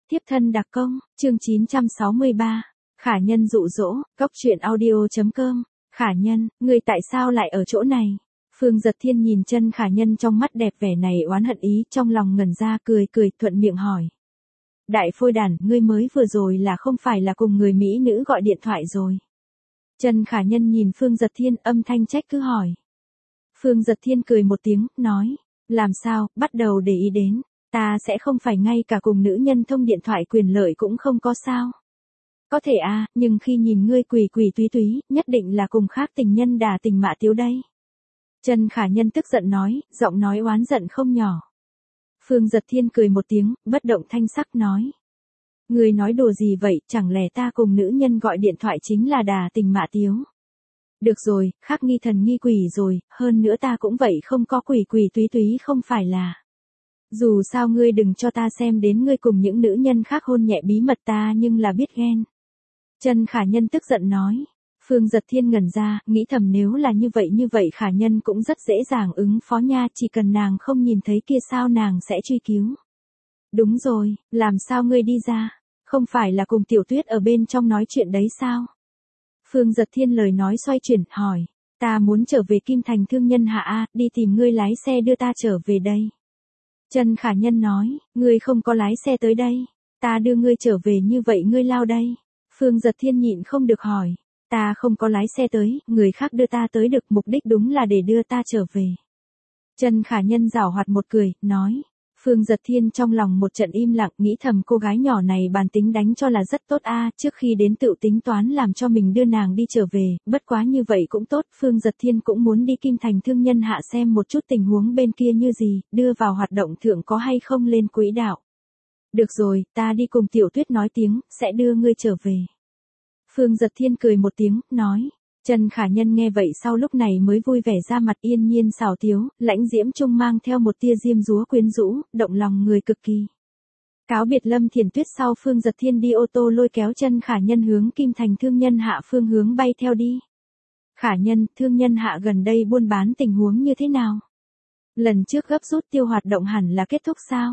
Tiếp thân đặc công, chương 963. Khả nhân dụ dỗ, góc truyện audio.com. Khả nhân, ngươi tại sao lại ở chỗ này? Phương Giật Thiên nhìn chân Khả nhân trong mắt đẹp vẻ này oán hận ý, trong lòng ngẩn ra cười thuận miệng hỏi. Đại phôi đản, ngươi mới vừa rồi là không phải là cùng người Mỹ nữ gọi điện thoại rồi? Chân Khả nhân nhìn Phương Giật Thiên âm thanh trách cứ hỏi. Phương Giật Thiên cười một tiếng, nói. Làm sao, bắt đầu để ý đến. Ta sẽ không phải ngay cả cùng nữ nhân thông điện thoại quyền lợi cũng không có sao. Có thể à, nhưng khi nhìn ngươi quỷ túy, nhất định là cùng khác tình nhân đà tình mạ tiếu đây. Chân Khả nhân tức giận nói, giọng nói oán giận không nhỏ. Phương Giật Thiên cười một tiếng, bất động thanh sắc nói. Ngươi nói đùa gì vậy, chẳng lẽ ta cùng nữ nhân gọi điện thoại chính là đà tình mạ tiếu. Được rồi, khác nghi thần nghi quỷ rồi, hơn nữa ta cũng vậy không có quỷ túy không phải là. Dù sao ngươi đừng cho ta xem đến ngươi cùng những nữ nhân khác hôn nhẹ bí mật ta nhưng là biết ghen. Chân Khả nhân tức giận nói. Phương Giật Thiên ngẩn ra, nghĩ thầm nếu là như vậy Khả nhân cũng rất dễ dàng ứng phó nha, chỉ cần nàng không nhìn thấy kia sao nàng sẽ truy cứu. Đúng rồi, làm sao ngươi đi ra? Không phải là cùng Tiểu Tuyết ở bên trong nói chuyện đấy sao? Phương Giật Thiên lời nói xoay chuyển, hỏi. Ta muốn trở về Kim Thành Thương Nhân Hạ A, đi tìm ngươi lái xe đưa ta trở về đây. Chân Khả nhân nói, ngươi không có lái xe tới đây. Ta đưa ngươi trở về như vậy ngươi lao đây. Phương Giật Thiên nhịn không được hỏi. Ta không có lái xe tới, người khác đưa ta tới được, mục đích đúng là để đưa ta trở về. Chân Khả nhân giảo hoạt một cười, nói. Phương Giật Thiên trong lòng một trận im lặng, nghĩ thầm cô gái nhỏ này bản tính đánh cho là rất tốt a, trước khi đến tự tính toán làm cho mình đưa nàng đi trở về, bất quá như vậy cũng tốt, Phương Giật Thiên cũng muốn đi Kim Thành Thương Nhân Hạ xem một chút tình huống bên kia như gì, đưa vào hoạt động thượng có hay không lên quỹ đạo. Được rồi, ta đi cùng Tiểu Tuyết nói tiếng, sẽ đưa ngươi trở về. Phương Giật Thiên cười một tiếng, nói. Chân Khả nhân nghe vậy sau lúc này mới vui vẻ ra mặt yên nhiên xảo tiếu, lãnh diễm trung mang theo một tia diêm dúa quyến rũ, động lòng người cực kỳ. Cáo biệt Lâm Thiền Tuyết sau Phương Giật Thiên đi ô tô lôi kéo Chân Khả nhân hướng Kim Thành Thương Nhân Hạ phương hướng bay theo đi. Khả nhân, Thương Nhân Hạ gần đây buôn bán tình huống như thế nào? Lần trước gấp rút tiêu hoạt động hẳn là kết thúc sao?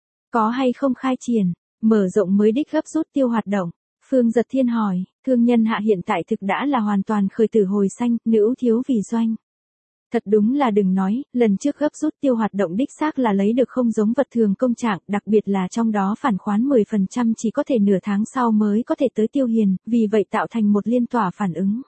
Có hay không khai triển, mở rộng mới đích gấp rút tiêu hoạt động? Phương Giật Thiên hỏi, Thương Nhân Hạ hiện tại thực đã là hoàn toàn khởi tử hồi xanh, nữ thiếu vì doanh. Thật đúng là đừng nói, lần trước gấp rút tiêu hoạt động đích xác là lấy được không giống vật thường công trạng, đặc biệt là trong đó phản khoán 10% chỉ có thể nửa tháng sau mới có thể tới tiêu hiền, vì vậy tạo thành một liên tỏa phản ứng.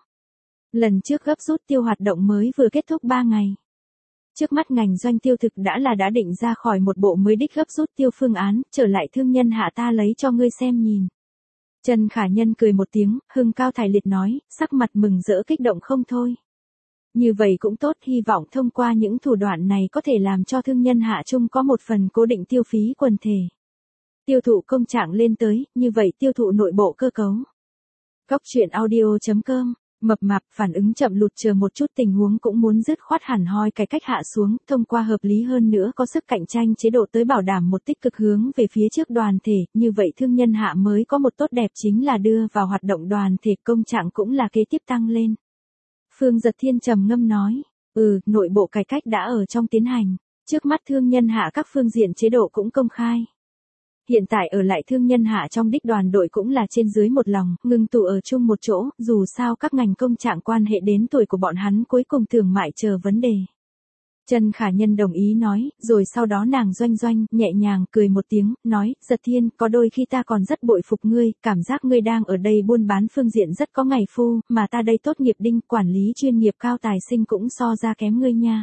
Lần trước gấp rút tiêu hoạt động mới vừa kết thúc 3 ngày. Trước mắt ngành doanh tiêu thực đã định ra khỏi một bộ mới đích gấp rút tiêu phương án, trở lại Thương Nhân Hạ ta lấy cho ngươi xem nhìn. Chân Khả nhân cười một tiếng, hưng cao thải liệt nói, sắc mặt mừng rỡ kích động không thôi. Như vậy cũng tốt, hy vọng thông qua những thủ đoạn này có thể làm cho Thương Nhân Hạ chung có một phần cố định tiêu phí quần thể. Tiêu thụ công trạng lên tới, như vậy tiêu thụ nội bộ cơ cấu. Góc truyện audio.com. Mập mạp phản ứng chậm lụt chờ một chút tình huống cũng muốn dứt khoát hẳn hoi cái cách hạ xuống, thông qua hợp lý hơn nữa có sức cạnh tranh chế độ tới bảo đảm một tích cực hướng về phía trước đoàn thể, như vậy Thương Nhân Hạ mới có một tốt đẹp chính là đưa vào hoạt động đoàn thể công trạng cũng là kế tiếp tăng lên. Phương Giật Thiên trầm ngâm nói, nội bộ cải cách đã ở trong tiến hành, trước mắt Thương Nhân Hạ các phương diện chế độ cũng công khai. Hiện tại ở lại Thương Nhân Hạ trong đích đoàn đội cũng là trên dưới một lòng, ngừng tụ ở chung một chỗ, dù sao các ngành công trạng quan hệ đến tuổi của bọn hắn cuối cùng thường mãi chờ vấn đề. Chân Khả nhân đồng ý nói, rồi sau đó nàng doanh nhẹ nhàng cười một tiếng, nói, Giật Thiên, có đôi khi ta còn rất bội phục ngươi, cảm giác ngươi đang ở đây buôn bán phương diện rất có ngày phu, mà ta đây tốt nghiệp đinh, quản lý chuyên nghiệp cao tài sinh cũng so ra kém ngươi nha.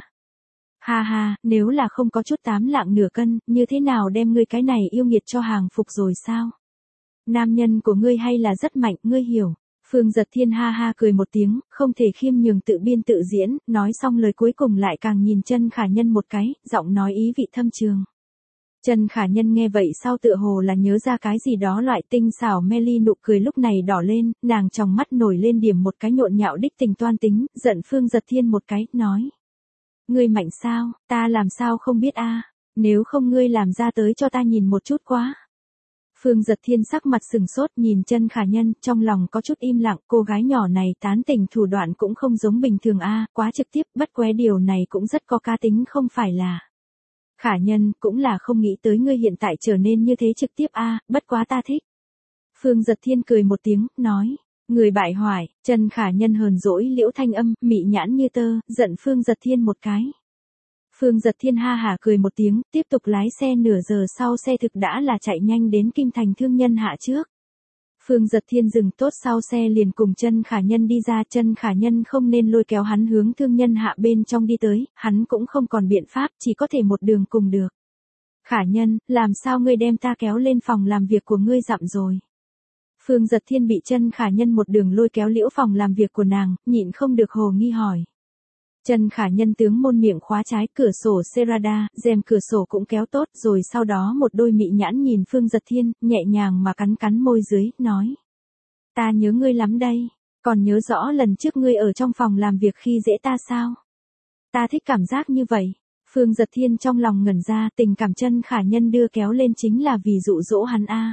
Ha ha, nếu là không có chút 8 lạng nửa cân, như thế nào đem ngươi cái này yêu nghiệt cho hàng phục rồi sao? Nam nhân của ngươi hay là rất mạnh, ngươi hiểu. Phương Giật Thiên ha ha cười một tiếng, không thể khiêm nhường tự biên tự diễn, nói xong lời cuối cùng lại càng nhìn Chân Khả nhân một cái, giọng nói ý vị thâm trường. Chân Khả nhân nghe vậy sau tựa hồ là nhớ ra cái gì đó loại tinh xảo mê ly nụ cười lúc này đỏ lên, nàng trong mắt nổi lên điểm một cái nhộn nhạo đích tình toan tính, giận Phương Giật Thiên một cái, nói. Ngươi mạnh sao, ta làm sao không biết a, nếu không ngươi làm ra tới cho ta nhìn một chút quá. Phương Giật Thiên sắc mặt sừng sốt nhìn Chân Khả nhân, trong lòng có chút im lặng, cô gái nhỏ này tán tỉnh thủ đoạn cũng không giống bình thường a, quá trực tiếp, bất quế điều này cũng rất có cá tính không phải là. Khả Nhân, cũng là không nghĩ tới ngươi hiện tại trở nên như thế trực tiếp a, bất quá ta thích. Phương Giật Thiên cười một tiếng, nói, người bại hoại. Trần Khả Nhân hờn dỗi Liễu Thanh Âm, mị nhãn như tơ, giận Phương Giật Thiên một cái. Phương Giật Thiên ha hả cười một tiếng, tiếp tục lái xe, nửa giờ sau xe thực đã là chạy nhanh đến Kinh Thành Thương Nhân Hạ trước. Phương Giật Thiên dừng tốt sau xe liền cùng Trần Khả Nhân đi ra, Trần Khả Nhân không nên lôi kéo hắn hướng Thương Nhân Hạ bên trong đi tới, hắn cũng không còn biện pháp, chỉ có thể một đường cùng được. Khả Nhân, làm sao ngươi đem ta kéo lên phòng làm việc của ngươi dặm rồi? Phương Giật Thiên bị Trần Khả Nhân một đường lôi kéo liễu phòng làm việc của nàng, nhịn không được hồ nghi hỏi. Trần Khả Nhân tướng môn miệng khóa trái, cửa sổ Serada, rèm cửa sổ cũng kéo tốt, rồi sau đó một đôi mị nhãn nhìn Phương Giật Thiên, nhẹ nhàng mà cắn cắn môi dưới, nói. Ta nhớ ngươi lắm đây, còn nhớ rõ lần trước ngươi ở trong phòng làm việc khi dễ ta sao? Ta thích cảm giác như vậy. Phương Giật Thiên trong lòng ngẩn ra, tình cảm Trần Khả Nhân đưa kéo lên chính là vì dụ dỗ hắn a.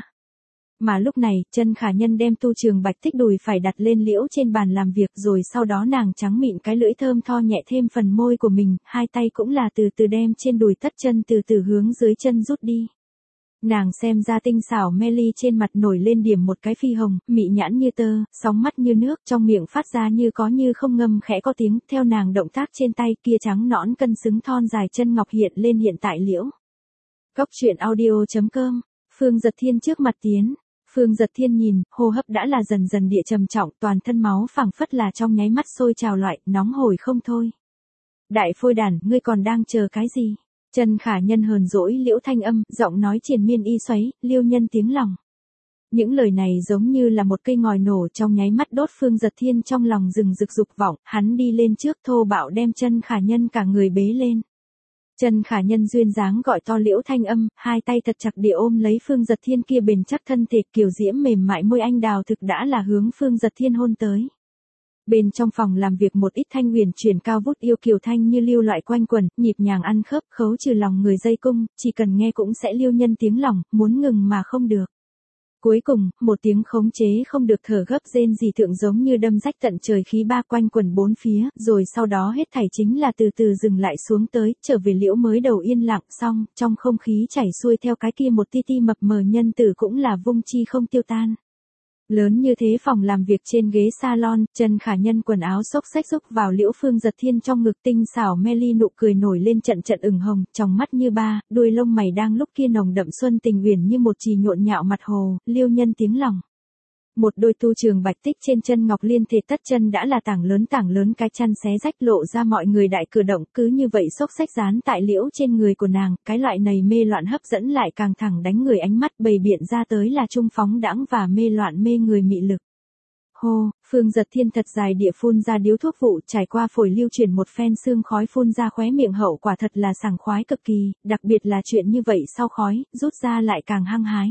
Mà lúc này, Trần Khả Nhân đem Tu Trường Bạch thích đùi phải đặt lên liễu trên bàn làm việc, rồi sau đó nàng trắng mịn cái lưỡi thơm tho nhẹ thêm phần môi của mình, hai tay cũng là từ từ đem trên đùi tất chân từ từ hướng dưới chân rút đi. Nàng xem ra tinh xảo mê ly trên mặt nổi lên điểm một cái phi hồng, mị nhãn như tơ, sóng mắt như nước, trong miệng phát ra như có như không ngâm khẽ có tiếng, theo nàng động tác trên tay kia trắng nõn cân xứng thon dài chân ngọc hiện lên hiện tại liễu. Góc truyện audio.com, Phương Giật Thiên trước mặt tiến. Phương Giật Thiên nhìn, hô hấp đã là dần dần địa trầm trọng, toàn thân máu phảng phất là trong nháy mắt sôi trào loại, nóng hổi không thôi. Đại phôi đàn, ngươi còn đang chờ cái gì? Trần Khả Nhân hờn dỗi Liễu Thanh Âm, giọng nói triền miên y xoáy, liêu nhân tiếng lòng. Những lời này giống như là một cây ngòi nổ trong nháy mắt đốt Phương Giật Thiên trong lòng rừng rực dục vọng, hắn đi lên trước thô bạo đem Trần Khả Nhân cả người bế lên. Trần Khả Nhân duyên dáng gọi to Liễu Thanh Âm, hai tay thật chặt địa ôm lấy Phương Giật Thiên kia bền chắc thân thể, kiều diễm mềm mại môi anh đào thực đã là hướng Phương Giật Thiên hôn tới. Bên trong phòng làm việc một ít thanh huyền chuyển cao vút yêu kiều thanh như lưu loại quanh quẩn, nhịp nhàng ăn khớp, khấu trừ lòng người dây cung, chỉ cần nghe cũng sẽ liêu nhân tiếng lòng, muốn ngừng mà không được. Cuối cùng, một tiếng khống chế không được thở gấp rên rỉ thượng giống như đâm rách tận trời khí ba quanh quẩn bốn phía, rồi sau đó hết thảy chính là từ từ dừng lại xuống tới, trở về liễu mới đầu yên lặng, xong, trong không khí chảy xuôi theo cái kia một ti ti mập mờ nhân tử cũng là vung chi không tiêu tan. Lớn như thế phòng làm việc trên ghế salon, Trần Khả Nhân quần áo xốc xách xúc vào Liễu Phương Giật Thiên trong ngực, tinh xảo mê ly nụ cười nổi lên trận trận ửng hồng, trong mắt như ba, đuôi lông mày đang lúc kia nồng đậm xuân tình uyển như một chì nhộn nhạo mặt hồ, liêu nhân tiếng lòng. Một đôi Tu Trường Bạch tích trên chân ngọc liên thể tất chân đã là tảng lớn cái chăn xé rách lộ ra mọi người đại cử động, cứ như vậy xốc xách dán tại liễu trên người của nàng, cái loại này mê loạn hấp dẫn lại càng thẳng đánh người, ánh mắt bầy biện ra tới là trung phóng đãng và mê loạn mê người mị lực. Hô, Phương Giật Thiên thật dài địa phun ra điếu thuốc vụ, trải qua phổi lưu chuyển một phen sương khói phun ra khóe miệng, hậu quả thật là sảng khoái cực kỳ, đặc biệt là chuyện như vậy sau khói, rút ra lại càng hăng hái.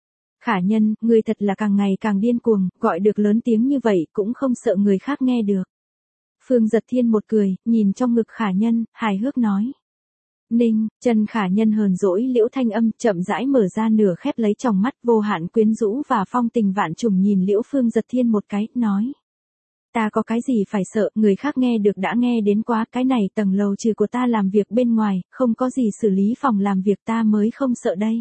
Khả Nhân, ngươi thật là càng ngày càng điên cuồng, gọi được lớn tiếng như vậy cũng không sợ người khác nghe được. Phương Giật Thiên một cười, nhìn trong ngực Khả Nhân, hài hước nói. Ninh, Trần Khả Nhân hờn dỗi Liễu Thanh Âm, chậm rãi mở ra nửa khép lấy tròng mắt vô hạn quyến rũ và phong tình vạn trùng nhìn Liễu Phương Giật Thiên một cái, nói. Ta có cái gì phải sợ, người khác nghe được đã nghe đến quá, cái này tầng lầu trừ của ta làm việc bên ngoài, không có gì xử lý phòng làm việc ta mới không sợ đây.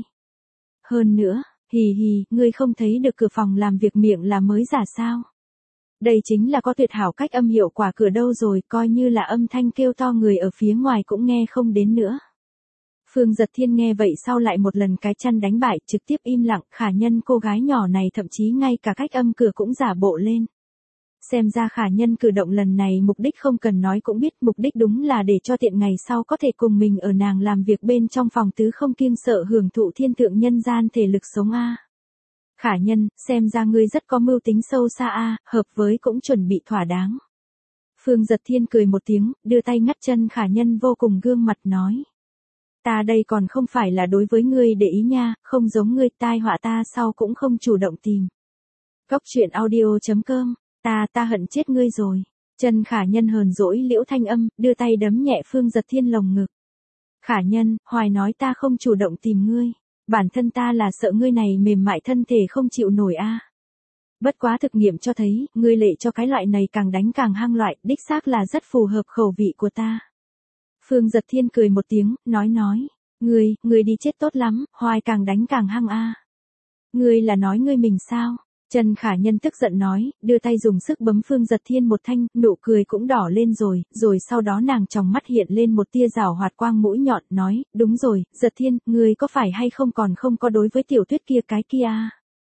Hơn nữa. Hì hì, ngươi không thấy được cửa phòng làm việc miệng là mới giả sao? Đây chính là có tuyệt hảo cách âm hiệu quả cửa đâu rồi, coi như là âm thanh kêu to người ở phía ngoài cũng nghe không đến nữa. Phương Giật Thiên nghe vậy sau lại một lần cái chăn đánh bại, trực tiếp im lặng, Khả Nhân cô gái nhỏ này thậm chí ngay cả cách âm cửa cũng giả bộ lên. Xem ra Khả Nhân cử động lần này mục đích không cần nói cũng biết, mục đích đúng là để cho tiện ngày sau có thể cùng mình ở nàng làm việc bên trong phòng tứ không kiêng sợ hưởng thụ thiên thượng nhân gian thể lực sống a. Khả Nhân, xem ra ngươi rất có mưu tính sâu xa a, hợp với cũng chuẩn bị thỏa đáng. Phương Giật Thiên cười một tiếng, đưa tay ngắt chân Khả Nhân vô cùng gương mặt nói. Ta đây còn không phải là đối với ngươi để ý nha, không giống ngươi, tai họa ta sau cũng không chủ động tìm. Góc truyện audio.com. Ta hận chết ngươi rồi. Trần Khả Nhân hờn dỗi Liễu Thanh Âm, đưa tay đấm nhẹ Phương Giật Thiên lồng ngực. Khả Nhân, hoài nói ta không chủ động tìm ngươi. Bản thân ta là sợ ngươi này mềm mại thân thể không chịu nổi a. Bất quá thực nghiệm cho thấy, ngươi lệ cho cái loại này càng đánh càng hăng loại, đích xác là rất phù hợp khẩu vị của ta. Phương Giật Thiên cười một tiếng, nói. Ngươi đi chết tốt lắm, hoài càng đánh càng hăng a. Ngươi là nói ngươi mình sao? Trần Khả Nhân tức giận nói, đưa tay dùng sức bấm Phương Giật Thiên một thanh, nụ cười cũng đỏ lên rồi sau đó nàng tròng mắt hiện lên một tia rảo hoạt quang mũi nhọn, nói, đúng rồi, Giật Thiên, ngươi có phải hay không còn không có đối với tiểu tuyết kia cái kia a?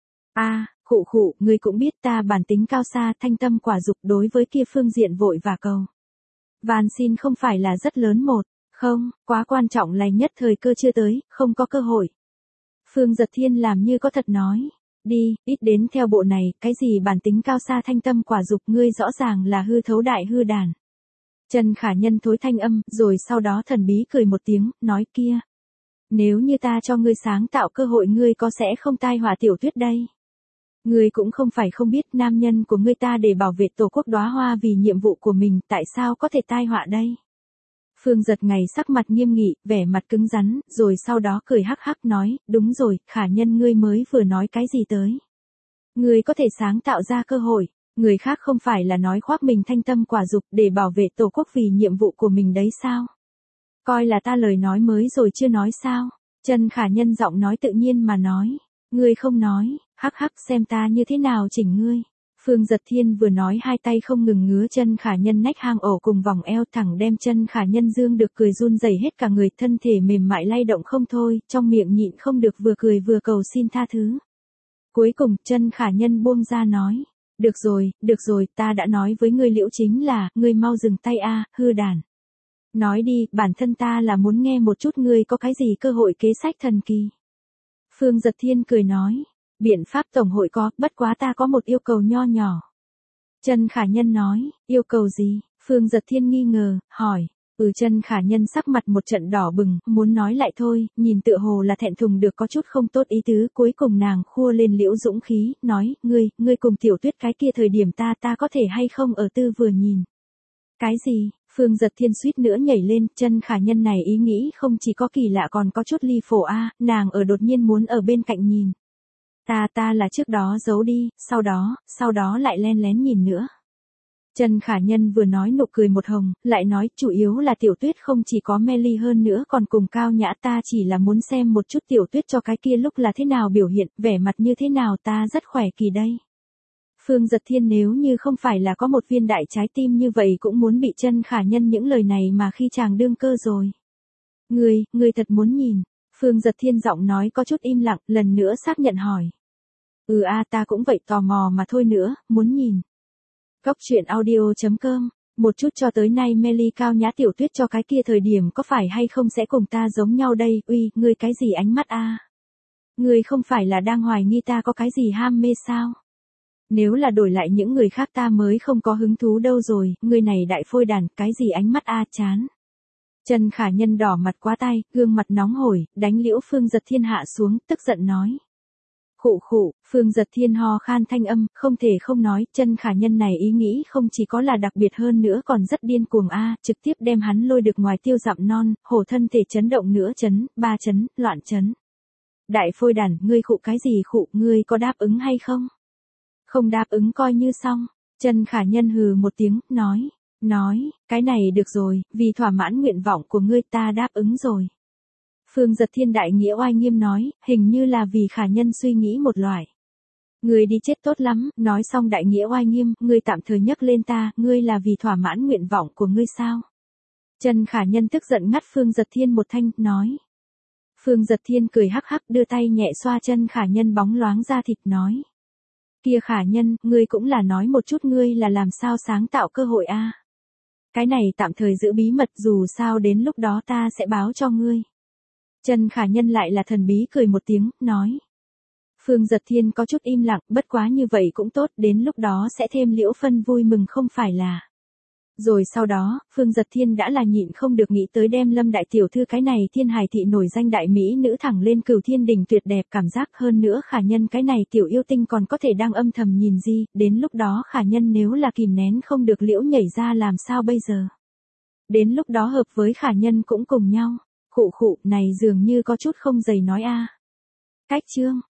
Khụ, ngươi cũng biết ta bản tính cao xa, thanh tâm quả dục, đối với kia phương diện vội và cầu van xin không phải là rất lớn một, không, quá quan trọng là nhất thời cơ chưa tới, không có cơ hội. Phương Giật Thiên làm như có thật nói, đi, ít đến theo bộ này, cái gì bản tính cao xa thanh tâm quả dục, ngươi rõ ràng là hư thấu đại hư đàn. Trần Khả Nhân thối thanh âm, rồi sau đó thần bí cười một tiếng, nói kia. Nếu như ta cho ngươi sáng tạo cơ hội, ngươi có sẽ không tai họa tiểu tuyết đây. Ngươi cũng không phải không biết, nam nhân của ngươi ta để bảo vệ tổ quốc đóa hoa vì nhiệm vụ của mình, tại sao có thể tai họa đây? Phương Giật ngày sắc mặt nghiêm nghị, vẻ mặt cứng rắn, rồi sau đó cười hắc hắc nói, đúng rồi, Khả Nhân, ngươi mới vừa nói cái gì tới? Ngươi có thể sáng tạo ra cơ hội, người khác không phải là nói khoác mình thanh tâm quả dục để bảo vệ tổ quốc vì nhiệm vụ của mình đấy sao? Coi là ta lời nói mới rồi chưa nói sao? Trần Khả Nhân giọng nói tự nhiên mà nói, ngươi không nói, hắc hắc, xem ta như thế nào chỉnh ngươi. Phương Giật Thiên vừa nói, hai tay không ngừng ngứa Trần Khả Nhân nách hang ổ cùng vòng eo, thẳng đem Trần Khả Nhân dương được cười run rẩy hết cả người, thân thể mềm mại lay động không thôi, trong miệng nhịn không được vừa cười vừa cầu xin tha thứ. Cuối cùng, Trần Khả Nhân buông ra nói, được rồi, ta đã nói với ngươi Liễu chính là, ngươi mau dừng tay a, hư đàn. Nói đi, bản thân ta là muốn nghe một chút ngươi có cái gì cơ hội kế sách thần kỳ. Phương Giật Thiên cười nói, biện pháp tổng hội có, bất quá ta có một yêu cầu nho nhỏ. Trần Khả Nhân nói, yêu cầu gì? Phương Giật Thiên nghi ngờ, hỏi. Trần Khả Nhân sắc mặt một trận đỏ bừng, muốn nói lại thôi, nhìn tựa hồ là thẹn thùng được có chút không tốt ý tứ, cuối cùng nàng khua lên liễu dũng khí, nói, ngươi cùng tiểu tuyết cái kia thời điểm ta có thể hay không ở tư vừa nhìn. Cái gì? Phương Giật Thiên suýt nữa nhảy lên, Trần Khả Nhân này ý nghĩ không chỉ có kỳ lạ còn có chút ly phổ a, nàng ở đột nhiên muốn ở bên cạnh nhìn. Ta là trước đó giấu đi, sau đó lại len lén nhìn nữa. Trần Khả Nhân vừa nói nụ cười một hồng, lại nói, chủ yếu là tiểu tuyết không chỉ có mê ly hơn nữa còn cùng cao nhã, ta chỉ là muốn xem một chút tiểu tuyết cho cái kia lúc là thế nào biểu hiện, vẻ mặt như thế nào, ta rất khỏe kỳ đây. Phương Giật Thiên nếu như không phải là có một viên đại trái tim như vậy cũng muốn bị Trần Khả Nhân những lời này mà khi chàng đương cơ rồi. Ngươi thật muốn nhìn. Phương Giật Thiên giọng nói có chút im lặng, lần nữa xác nhận hỏi. Ta cũng vậy, tò mò mà thôi nữa, muốn nhìn. Góc truyện audio.com, một chút cho tới nay Melly cao nhã tiểu tuyết cho cái kia thời điểm có phải hay không sẽ cùng ta giống nhau đây, ngươi cái gì ánh mắt a? Ngươi không phải là đang hoài nghi ta có cái gì ham mê sao? Nếu là đổi lại những người khác ta mới không có hứng thú đâu rồi, ngươi này đại phôi đàn, cái gì ánh mắt a, chán. Trần Khả Nhân đỏ mặt quá tay, gương mặt nóng hổi, đánh liễu Phương Giật Thiên hạ xuống, tức giận nói. Khụ, Phương Giật Thiên ho khan thanh âm, không thể không nói, Trần Khả Nhân này ý nghĩ không chỉ có là đặc biệt hơn nữa còn rất điên cuồng a, trực tiếp đem hắn lôi được ngoài tiêu dặm non, hổ thân thể chấn động nữa chấn, ba chấn, loạn chấn. Đại phôi đàn, ngươi khụ cái gì khụ, ngươi có đáp ứng hay không? Không đáp ứng coi như xong. Trần Khả Nhân hừ một tiếng, nói, cái này được rồi, vì thỏa mãn nguyện vọng của ngươi ta đáp ứng rồi. Phương Giật Thiên đại nghĩa oai nghiêm nói, hình như là vì Khả Nhân suy nghĩ một loại. Ngươi đi chết tốt lắm, nói xong đại nghĩa oai nghiêm, ngươi tạm thời nhấc lên ta, ngươi là vì thỏa mãn nguyện vọng của ngươi sao? Trần Khả Nhân tức giận ngắt Phương Giật Thiên một thanh, nói. Phương Giật Thiên cười hắc hắc đưa tay nhẹ xoa Trần Khả Nhân bóng loáng da thịt nói. Kia Khả Nhân, ngươi cũng là nói một chút ngươi là làm sao sáng tạo cơ hội a? Cái này tạm thời giữ bí mật, dù sao đến lúc đó ta sẽ báo cho ngươi. Trần Khả Nhân lại là thần bí cười một tiếng, nói. Phương Giật Thiên có chút im lặng, bất quá như vậy cũng tốt, đến lúc đó sẽ thêm liễu phân vui mừng không phải là. Rồi sau đó, Phương Giật Thiên đã là nhịn không được nghĩ tới đem Lâm đại tiểu thư cái này thiên hài thị nổi danh đại mỹ nữ thẳng lên Cửu Thiên đỉnh tuyệt đẹp cảm giác, hơn nữa Khả Nhân cái này tiểu yêu tinh còn có thể đang âm thầm nhìn gì, đến lúc đó Khả Nhân nếu là kìm nén không được liễu nhảy ra làm sao bây giờ. Đến lúc đó hợp với Khả Nhân cũng cùng nhau. Khụ, này dường như có chút không dày nói a. Cách chương